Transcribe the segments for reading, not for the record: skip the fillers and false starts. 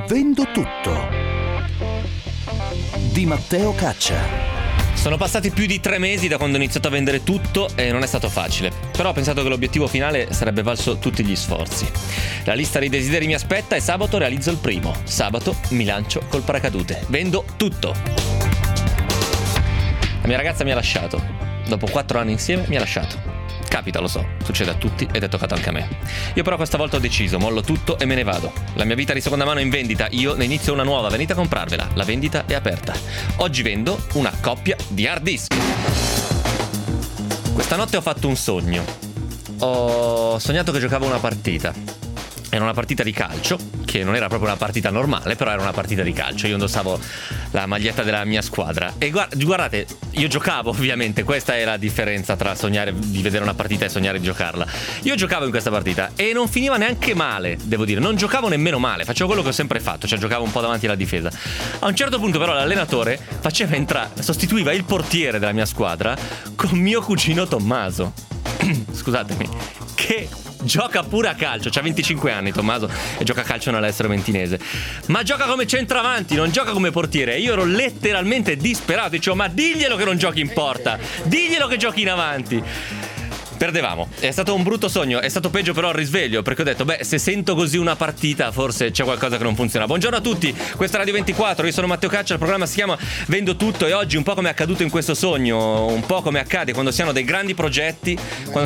Vendo tutto di Matteo Caccia. Sono passati più di 3 mesi da quando ho iniziato a vendere tutto e non è stato facile. Però ho pensato che l'obiettivo finale sarebbe valso tutti gli sforzi. La lista dei desideri mi aspetta e sabato realizzo il primo. Sabato mi lancio col paracadute. Vendo tutto. La mia ragazza mi ha lasciato. Dopo 4 anni insieme mi ha lasciato. Capita, lo so, succede a tutti ed è toccato anche a me. Io però questa volta ho deciso, mollo tutto e me ne vado. La mia vita di seconda mano è in vendita, io ne inizio una nuova, venite a comprarvela. La vendita è aperta. Oggi vendo una coppia di hard disk. Questa notte ho fatto un sogno. Ho sognato che giocavo una partita. Era una partita di calcio, che non era proprio una partita normale, però era una partita di calcio. Io indossavo la maglietta della mia squadra. E guardate, io giocavo ovviamente, questa è la differenza tra sognare di vedere una partita e sognare di giocarla. Io giocavo in questa partita e non finiva neanche male, devo dire. Non giocavo nemmeno male, facevo quello che ho sempre fatto, cioè giocavo un po' davanti alla difesa. A un certo punto però l'allenatore sostituiva il portiere della mia squadra con mio cugino Tommaso. Scusatemi, che gioca pure a calcio, c'ha 25 anni Tommaso e gioca a calcio nell'estero mentinese, ma gioca come centravanti, non gioca come portiere. Io ero letteralmente disperato, dicevo ma diglielo che non giochi in porta, diglielo che giochi in avanti. Perdevamo, è stato un brutto sogno, è stato peggio però al risveglio, perché ho detto se sento così una partita forse c'è qualcosa che non funziona. Buongiorno a tutti, questa è Radio 24, io sono Matteo Caccia, il programma si chiama Vendo tutto e oggi un po' come è accaduto in questo sogno, un po' come accade quando si hanno dei grandi progetti,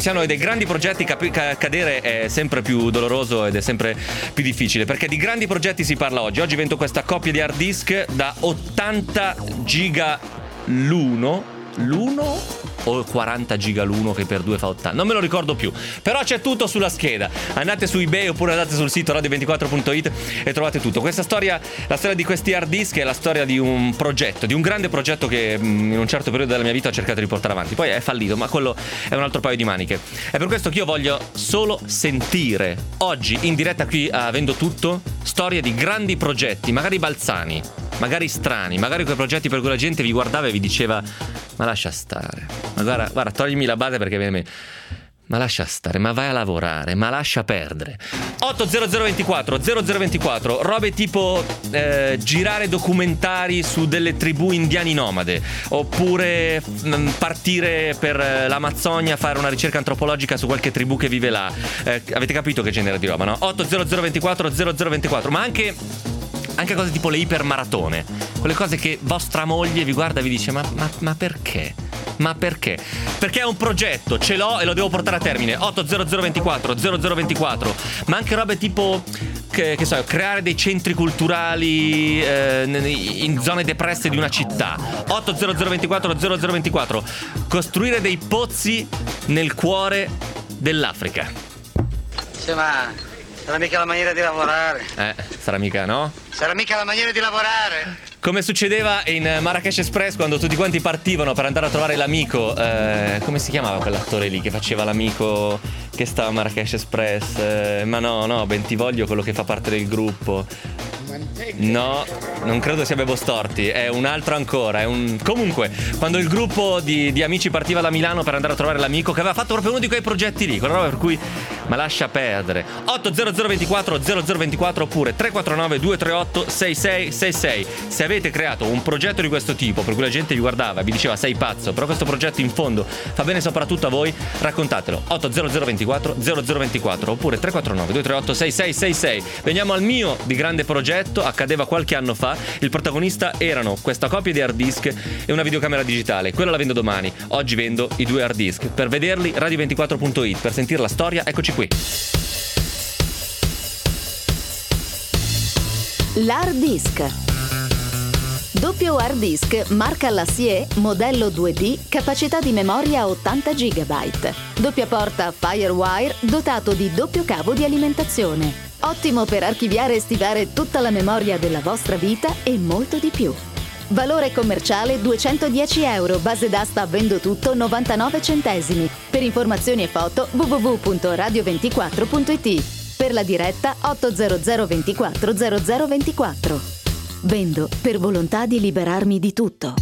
cadere è sempre più doloroso ed è sempre più difficile, perché di grandi progetti si parla oggi. Oggi vendo questa coppia di hard disk da 80 giga l'uno o 40 giga l'uno, che per 2 fa 80, non me lo ricordo più, però c'è tutto sulla scheda. Andate su eBay oppure andate sul sito radio24.it e trovate tutto. Questa storia, la storia di questi hard disk, è la storia di un progetto, di un grande progetto che in un certo periodo della mia vita ho cercato di portare avanti, poi è fallito, ma quello è un altro paio di maniche. È per questo che io voglio solo sentire oggi in diretta qui a Vendo tutto storie di grandi progetti, magari balzani, magari strani, magari quei progetti per cui la gente vi guardava e vi diceva ma lascia stare, ma guarda toglimi la base perché viene, ma lascia stare, ma vai a lavorare, ma lascia perdere. 80024 robe tipo girare documentari su delle tribù indiani nomade, oppure partire per l'Amazzonia a fare una ricerca antropologica su qualche tribù che vive là. Avete capito che genere di roba, no? 80024 ma anche cose tipo le ipermaratone, quelle cose che vostra moglie vi guarda e vi dice ma perché? Ma perché? Perché è un progetto, ce l'ho e lo devo portare a termine. 80024 ma anche robe tipo che so, creare dei centri culturali in zone depresse di una città. 80024 costruire dei pozzi nel cuore dell'Africa. Sì, ma sarà mica la maniera di lavorare. Sarà mica, no? Sarà mica la maniera di lavorare. Come succedeva in Marrakesh Express quando tutti quanti partivano per andare a trovare l'amico. Come si chiamava quell'attore lì che faceva l'amico che stava a Marrakesh Express? Ma no, Bentivoglio, quello che fa parte del gruppo. No, non credo sia Bebo Storti, è un altro ancora, comunque, quando il gruppo di amici partiva da Milano per andare a trovare l'amico, che aveva fatto proprio uno di quei progetti lì, quella roba per cui ma lascia perdere. 80024 oppure 349 238 6666. Se avete creato un progetto di questo tipo per cui la gente vi guardava e vi diceva sei pazzo, però questo progetto in fondo fa bene soprattutto a voi, raccontatelo. 80024 oppure 349 238 6666. Veniamo al mio di grande progetto. Accadeva qualche anno fa. Il protagonista erano questa coppia di hard disk e una videocamera digitale. Quella la vendo domani. Oggi vendo i 2 hard disk. Per vederli radio24.it, per sentire la storia eccoci qui. L'hard disk. Doppio hard disk marca Lassier, modello 2D, capacità di memoria 80 GB. Doppia porta Firewire dotato di doppio cavo di alimentazione. Ottimo per archiviare e stivare tutta la memoria della vostra vita e molto di più. Valore commerciale 210 €, base d'asta Vendo tutto 99 centesimi. Per informazioni e foto www.radio24.it. Per la diretta 800 24 0024. Vendo per volontà di liberarmi di tutto.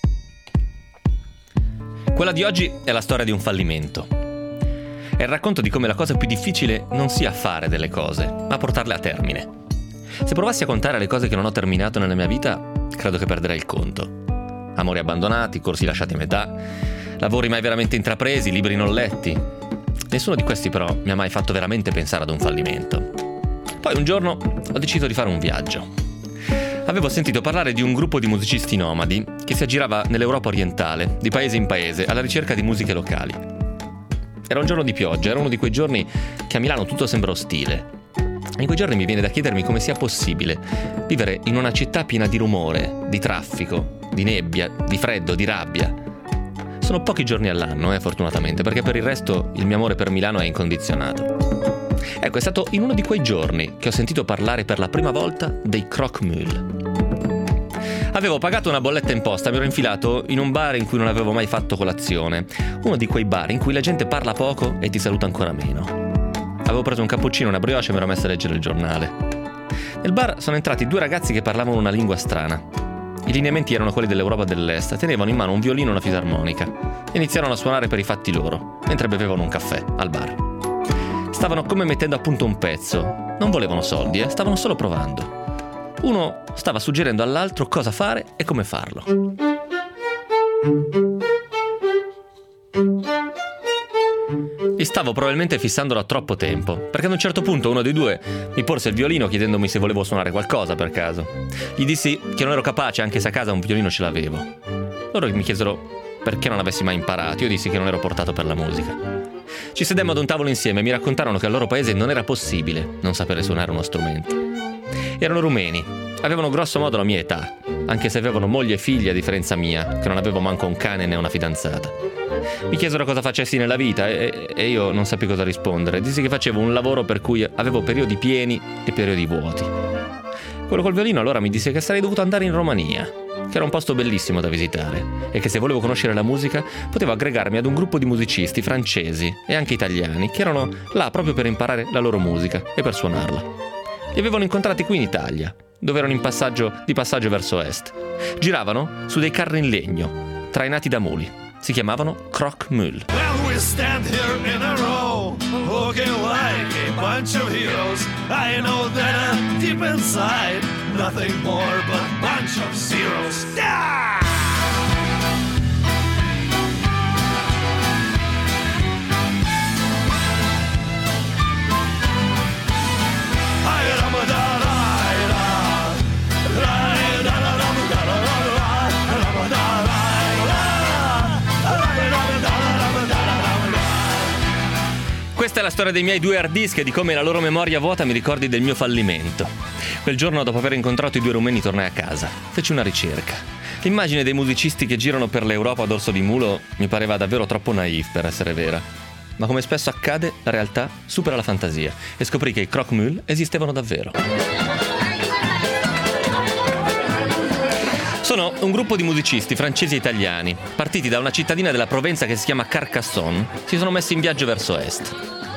Quella di oggi è la storia di un fallimento. È il racconto di come la cosa più difficile non sia fare delle cose, ma portarle a termine. Se provassi a contare le cose che non ho terminato nella mia vita, credo che perderei il conto. Amori abbandonati, corsi lasciati a metà, lavori mai veramente intrapresi, libri non letti. Nessuno di questi però mi ha mai fatto veramente pensare ad un fallimento. Poi un giorno ho deciso di fare un viaggio. Avevo sentito parlare di un gruppo di musicisti nomadi che si aggirava nell'Europa orientale, di paese in paese, alla ricerca di musiche locali. Era un giorno di pioggia, era uno di quei giorni che a Milano tutto sembra ostile. In quei giorni mi viene da chiedermi come sia possibile vivere in una città piena di rumore, di traffico, di nebbia, di freddo, di rabbia. Sono pochi giorni all'anno, fortunatamente, perché per il resto il mio amore per Milano è incondizionato. Ecco, è stato in uno di quei giorni che ho sentito parlare per la prima volta dei Croque Mule. Avevo pagato una bolletta in posta, mi ero infilato in un bar in cui non avevo mai fatto colazione. Uno di quei bar in cui la gente parla poco e ti saluta ancora meno. Avevo preso un cappuccino, una brioche e mi ero messo a leggere il giornale. Nel bar sono entrati due ragazzi che parlavano una lingua strana. I lineamenti erano quelli dell'Europa dell'Est, tenevano in mano un violino e una fisarmonica e iniziarono a suonare per i fatti loro, mentre bevevano un caffè al bar. Stavano come mettendo a punto un pezzo. Non volevano soldi, stavano solo provando. Uno stava suggerendo all'altro cosa fare e come farlo. E stavo probabilmente fissando da troppo tempo, perché ad un certo punto uno dei due mi porse il violino chiedendomi se volevo suonare qualcosa per caso. Gli dissi che non ero capace, anche se a casa un violino ce l'avevo. Loro mi chiesero perché non avessi mai imparato. Io dissi che non ero portato per la musica. Ci sedemmo ad un tavolo insieme e mi raccontarono che al loro paese non era possibile non sapere suonare uno strumento. Erano rumeni, avevano grosso modo la mia età, anche se avevano moglie e figli a differenza mia, che non avevo manco un cane né una fidanzata. Mi chiesero cosa facessi nella vita e io non sappi cosa rispondere. Dissi che facevo un lavoro per cui avevo periodi pieni e periodi vuoti. Quello col violino allora mi disse che sarei dovuto andare in Romania, che era un posto bellissimo da visitare e che se volevo conoscere la musica potevo aggregarmi ad un gruppo di musicisti francesi e anche italiani che erano là proprio per imparare la loro musica e per suonarla. Li avevano incontrati qui in Italia, dove erano di passaggio verso est. Giravano su dei carri in legno, trainati da muli. Si chiamavano Croque Mule. Well, we stand here in a row, looking like a bunch of heroes. I know that deep inside, nothing more but a bunch of zeros. Yeah! Questa è la storia dei miei due hard disk e di come la loro memoria vuota mi ricordi del mio fallimento. Quel giorno, dopo aver incontrato i due rumeni, tornai a casa. Feci una ricerca. L'immagine dei musicisti che girano per l'Europa a dorso di mulo mi pareva davvero troppo naif per essere vera. Ma come spesso accade, la realtà supera la fantasia e scoprì che i Croque Mule esistevano davvero. Sono un gruppo di musicisti francesi e italiani, partiti da una cittadina della Provenza che si chiama Carcassonne. Si sono messi in viaggio verso est.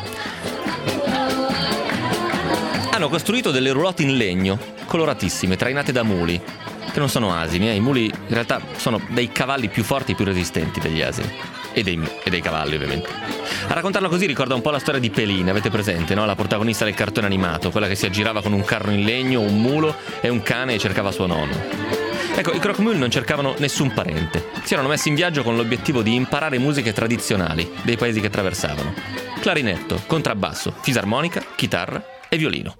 Hanno costruito delle roulotte in legno, coloratissime, trainate da muli, che non sono asini. I muli in realtà sono dei cavalli più forti e più resistenti degli asini. E dei cavalli, ovviamente. A raccontarlo così ricorda un po' la storia di Pelin, avete presente, no? La protagonista del cartone animato, quella che si aggirava con un carro in legno, un mulo e un cane e cercava suo nonno. Ecco, i Croque Mule non cercavano nessun parente. Si erano messi in viaggio con l'obiettivo di imparare musiche tradizionali dei paesi che attraversavano. Clarinetto, contrabbasso, fisarmonica, chitarra e violino.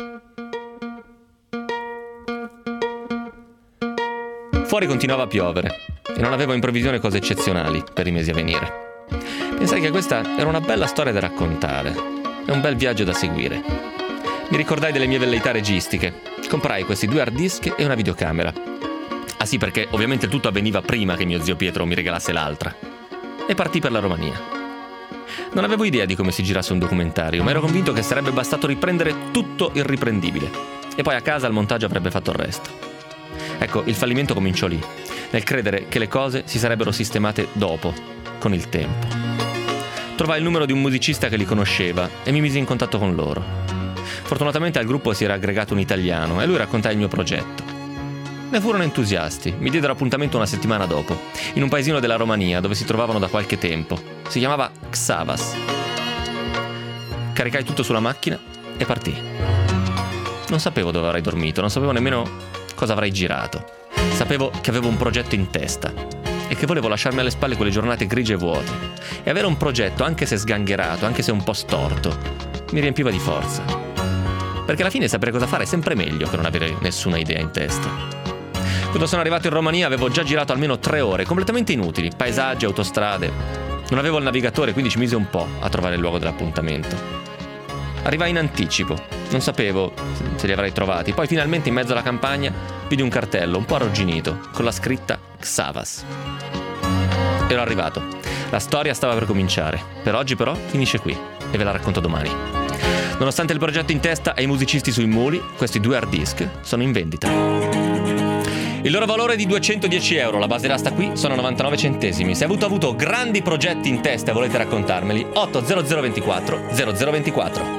Fuori continuava a piovere e non avevo in previsione cose eccezionali per i mesi a venire. Pensai che questa era una bella storia da raccontare e un bel viaggio da seguire. Mi ricordai delle mie velleità registiche. Comprai questi due hard disk e una videocamera. Ah sì, perché ovviamente tutto avveniva prima che mio zio Pietro mi regalasse l'altra. E partì per la Romania. Non avevo idea di come si girasse un documentario, ma ero convinto che sarebbe bastato riprendere tutto il riprendibile. E poi a casa il montaggio avrebbe fatto il resto. Ecco, il fallimento cominciò lì, nel credere che le cose si sarebbero sistemate dopo, con il tempo. Trovai il numero di un musicista che li conosceva e mi misi in contatto con loro. Fortunatamente al gruppo si era aggregato un italiano e lui raccontai il mio progetto. Ne furono entusiasti, mi diedero appuntamento una settimana dopo, in un paesino della Romania dove si trovavano da qualche tempo. Si chiamava Xavas. Caricai tutto sulla macchina e partii. Non sapevo dove avrei dormito, non sapevo nemmeno cosa avrei girato. Sapevo che avevo un progetto in testa e che volevo lasciarmi alle spalle quelle giornate grigie e vuote. E avere un progetto, anche se sgangherato, anche se un po' storto, mi riempiva di forza. Perché alla fine sapere cosa fare è sempre meglio che non avere nessuna idea in testa. Quando sono arrivato in Romania avevo già girato almeno 3 ore, completamente inutili, paesaggi, autostrade. Non avevo il navigatore, quindi ci mise un po' a trovare il luogo dell'appuntamento. Arrivai in anticipo, non sapevo se li avrei trovati. Poi finalmente in mezzo alla campagna vidi un cartello un po' arrugginito con la scritta Xavas. Ero arrivato. La storia stava per cominciare. Per oggi però finisce qui e ve la racconto domani. Nonostante il progetto in testa e i musicisti sui muli, questi 2 hard disk sono in vendita. Il loro valore è di 210 euro, la base d'asta qui sono 99 centesimi. Se avete avuto grandi progetti in testa e volete raccontarmeli, 80024 0024.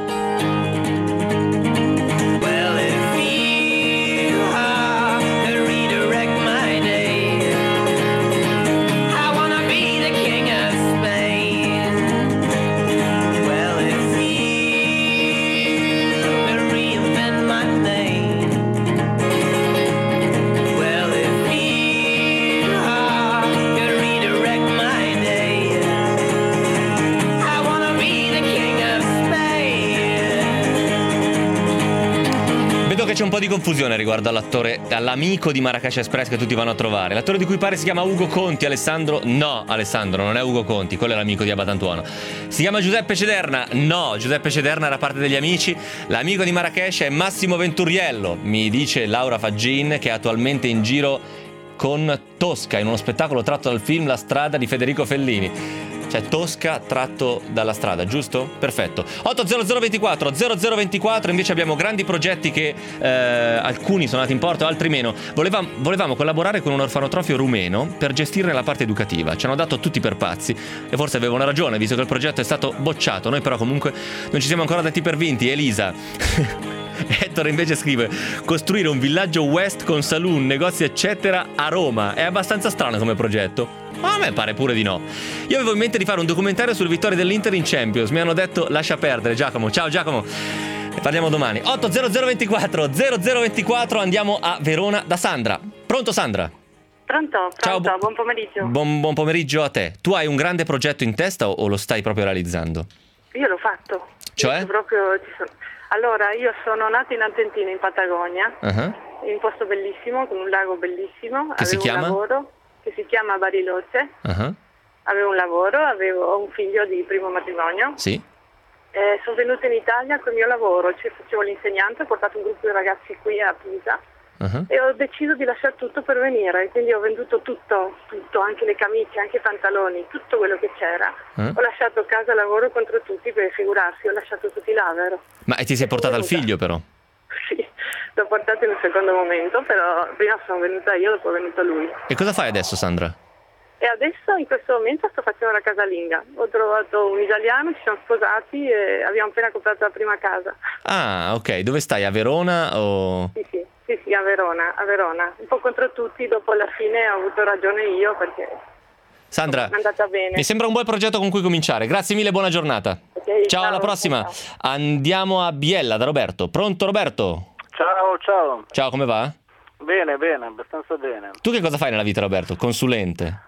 C'è un po' di confusione riguardo all'amico di Marrakesh Express che tutti vanno a trovare. L'attore di cui pare si chiama Ugo Conti. Alessandro non è Ugo Conti, quello è l'amico di Abatantuono. Si chiama Giuseppe Cederna? No, Giuseppe Cederna era parte degli amici. L'amico di Marrakesh è Massimo Venturiello, mi dice Laura Faggin, che è attualmente in giro con Tosca in uno spettacolo tratto dal film La strada di Federico Fellini. Cioè Tosca tratto dalla strada, giusto? Perfetto. 80024 0024. Invece abbiamo grandi progetti che alcuni sono andati in porto, altri meno. Volevamo collaborare con un orfanotrofio rumeno per gestirne la parte educativa. Ci hanno dato tutti per pazzi e forse avevano ragione, visto che il progetto è stato bocciato. Noi però comunque non ci siamo ancora dati per vinti. Elisa Ettore invece scrive: costruire un villaggio West con saloon, negozi eccetera a Roma. È abbastanza strano come progetto. A me pare pure di no. Io avevo in mente di fare un documentario sulle vittorie dell'Inter in Champions. Mi hanno detto lascia perdere. Giacomo, ciao Giacomo, parliamo domani. 80024 0024. Andiamo a Verona da Sandra. Pronto Sandra? Pronto, ciao, buon pomeriggio. Buon pomeriggio a te. Tu hai un grande progetto in testa o lo stai proprio realizzando? Io l'ho fatto. Cioè? Allora, io sono nata in Argentina, in Patagonia, in un posto bellissimo, con un lago bellissimo. Che si chiama? Un lavoro che si chiama Bariloche. Avevo un lavoro, avevo un figlio di primo matrimonio. Sì. Sono venuta in Italia col mio lavoro, cioè facevo l'insegnante, ho portato un gruppo di ragazzi qui a Pisa e ho deciso di lasciare tutto per venire, quindi ho venduto tutto, anche le camicie, anche i pantaloni, tutto quello che c'era. Ho lasciato casa, lavoro contro tutti, per figurarsi, ho lasciato tutti là, vero? Ma ti sei portata il figlio però? Sì, l'ho portato in un secondo momento, però prima sono venuta io, dopo è venuto lui. E cosa fai adesso Sandra? E adesso in questo momento sto facendo la casalinga. Ho trovato un italiano, ci siamo sposati e abbiamo appena comprato la prima casa. Ah, ok. Dove stai? A Verona o...? Sì, a Verona. Un po' contro tutti, dopo alla fine ho avuto ragione io perché Sandra, è andata bene. Mi sembra un buon progetto con cui cominciare. Grazie mille, buona giornata. Okay, ciao, alla prossima. Ciao. Andiamo a Biella da Roberto. Pronto Roberto? Ciao. Ciao, come va? Bene, abbastanza bene. Tu che cosa fai nella vita Roberto? Consulente?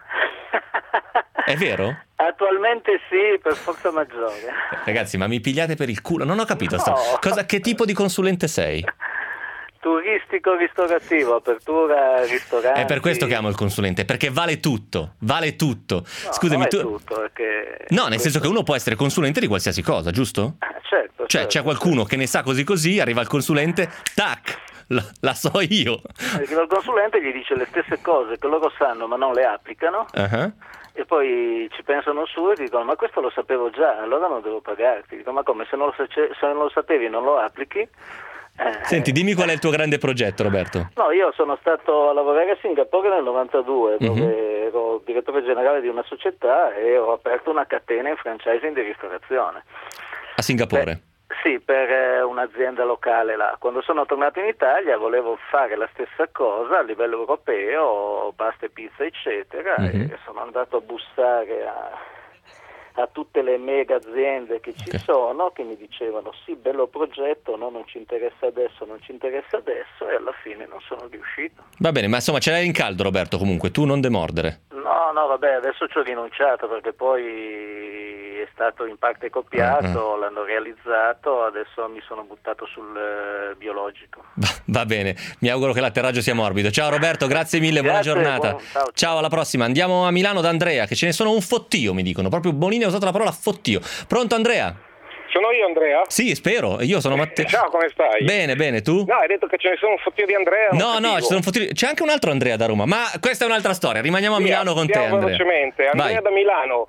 È vero? Attualmente sì, per forza maggiore. Ragazzi, ma mi pigliate per il culo? Non ho capito. No. Che tipo di consulente sei? Turistico ristorativo, apertura, ristoranti. È per questo che amo il consulente, perché vale tutto. No, Scusami, non è tutto, perché... No, nel senso che uno può essere consulente di qualsiasi cosa, giusto? Certo. Cioè, c'è qualcuno che ne sa così, arriva il consulente, tac, la so io. Arriva il consulente e gli dice le stesse cose che loro sanno ma non le applicano. E poi ci pensano su e dicono ma questo lo sapevo già, allora non devo pagarti. Dico ma come, se non lo sapevi non lo applichi? Senti, dimmi qual è il tuo grande progetto Roberto. No, io sono stato a lavorare a Singapore nel 92 dove ero direttore generale di una società e ho aperto una catena in franchising di ristorazione. A Singapore? Sì, per un'azienda locale là. Quando sono tornato in Italia volevo fare la stessa cosa a livello europeo, pasta e pizza eccetera, e sono andato a bussare a tutte le mega aziende che ci sono, che mi dicevano sì, bello progetto, no, non ci interessa adesso, e alla fine non sono riuscito. Va bene, ma insomma ce l'hai in caldo, Roberto, comunque, tu non demordere. No, vabbè, adesso ci ho rinunciato perché poi è stato in parte copiato, l'hanno realizzato, adesso mi sono buttato sul biologico. Va bene, mi auguro che l'atterraggio sia morbido. Ciao Roberto, grazie mille, buona giornata. Ciao, alla prossima. Andiamo a Milano da Andrea, che ce ne sono un fottio, mi dicono. Proprio Bonini ha usato la parola fottio. Pronto Andrea? Sono io Andrea? Sì, spero, io sono Matteo. Ciao, come stai? Bene, tu? No, hai detto che ce ne sono un fottio di Andrea. No, ci sono un fottio. C'è anche un altro Andrea da Roma, ma questa è un'altra storia. Rimaniamo a Milano con te, Andrea. Velocemente. Andrea da Milano,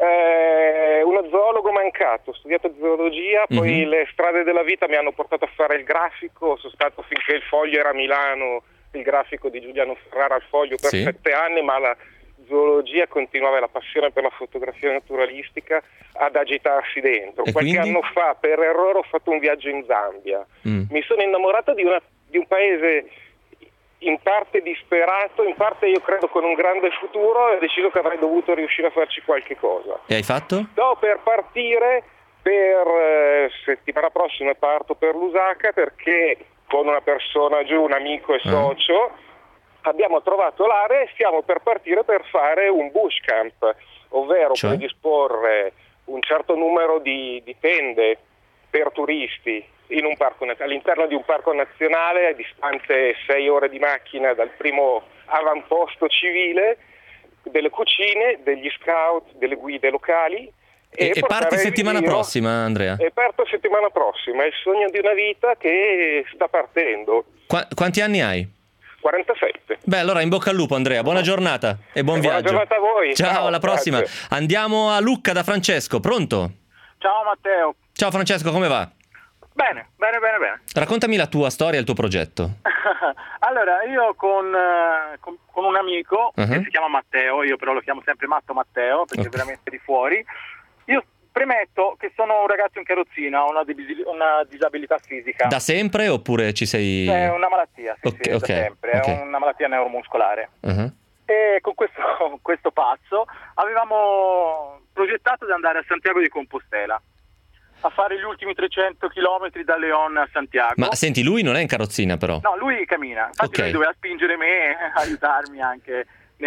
uno zoologo mancato, ho studiato zoologia, poi le strade della vita mi hanno portato a fare il grafico, sono stato finché il Foglio era a Milano, il grafico di Giuliano Ferrara al Foglio per 7 anni, ma la zoologia continuava, la passione per la fotografia naturalistica ad agitarsi dentro. Qualche anno fa per errore ho fatto un viaggio in Zambia, mi sono innamorato di un paese in parte disperato, in parte io credo con un grande futuro, e ho deciso che avrei dovuto riuscire a farci qualche cosa. E hai fatto? Sto per partire per settimana prossima, parto per Lusaka perché con una persona giù, un amico e socio, abbiamo trovato l'area e stiamo per partire per fare un bush camp, ovvero predisporre un certo numero di tende per turisti in un parco, all'interno di un parco nazionale a distanze 6 ore di macchina dal primo avamposto civile, delle cucine, degli scout, delle guide locali. E parti settimana prossima, Andrea? E parto settimana prossima, è il sogno di una vita che sta partendo. Quanti anni hai? 47. Beh, allora in bocca al lupo, Andrea, buona giornata e buon viaggio. Buona giornata a voi. Ciao, alla prossima. Grazie. Andiamo a Lucca da Francesco, pronto? Ciao Matteo. Ciao Francesco, come va? Bene. Raccontami la tua storia e il tuo progetto. Allora, io con un amico che si chiama Matteo, io però lo chiamo sempre Matto Matteo perché è veramente di fuori. Io premetto che sono un ragazzo in carrozzina, ho una disabilità fisica. Da sempre oppure ci sei... È una malattia, da sempre, è una malattia neuromuscolare. E con questo pazzo avevamo progettato di andare a Santiago di Compostela a fare gli ultimi 300 chilometri da León a Santiago. Ma senti, lui non è in carrozzina però? No, lui cammina, infatti lui doveva spingere me, aiutarmi anche.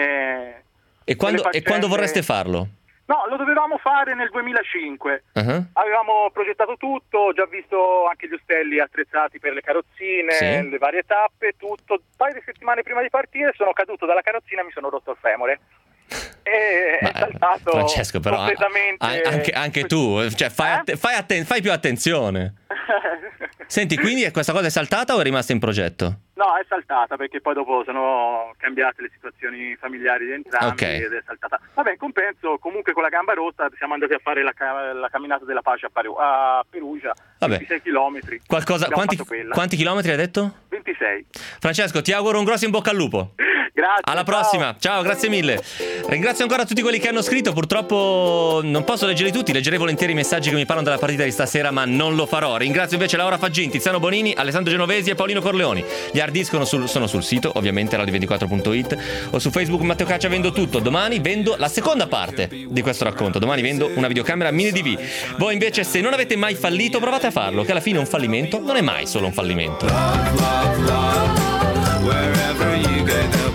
E quando vorreste farlo? No, lo dovevamo fare nel 2005. Avevamo progettato tutto, ho già visto anche gli ostelli attrezzati per le carrozzine, le varie tappe, tutto. Un paio di settimane prima di partire sono caduto dalla carrozzina e mi sono rotto il femore. E è saltato Francesco, però completamente. anche tu, cioè fai più attenzione. Senti, quindi questa cosa è saltata o è rimasta in progetto? No, è saltata perché poi dopo sono cambiate le situazioni familiari di entrambi ed è saltata. Vabbè, in compenso, comunque con la gamba rotta siamo andati a fare la camminata della pace a Perugia, 26 chilometri. Quanti chilometri hai detto? 26. Francesco, ti auguro un grosso in bocca al lupo. Grazie. Alla prossima. Ciao, grazie mille. Ringrazio ancora tutti quelli che hanno scritto. Purtroppo non posso leggerli tutti. Leggerei volentieri i messaggi che mi parlano della partita di stasera, ma non lo farò. Ringrazio invece Laura Faggin, Tiziano Bonini, Alessandro Genovesi e Paolino Corleoni. Gli hard disk sono sul sito, ovviamente radio24.it, o su Facebook Matteo Caccia. Vendo tutto. Domani vendo la seconda parte di questo racconto. Domani vendo una videocamera mini DV. Voi invece, se non avete mai fallito, provate a farlo, che alla fine un fallimento non è mai solo un fallimento. Love, wherever you go.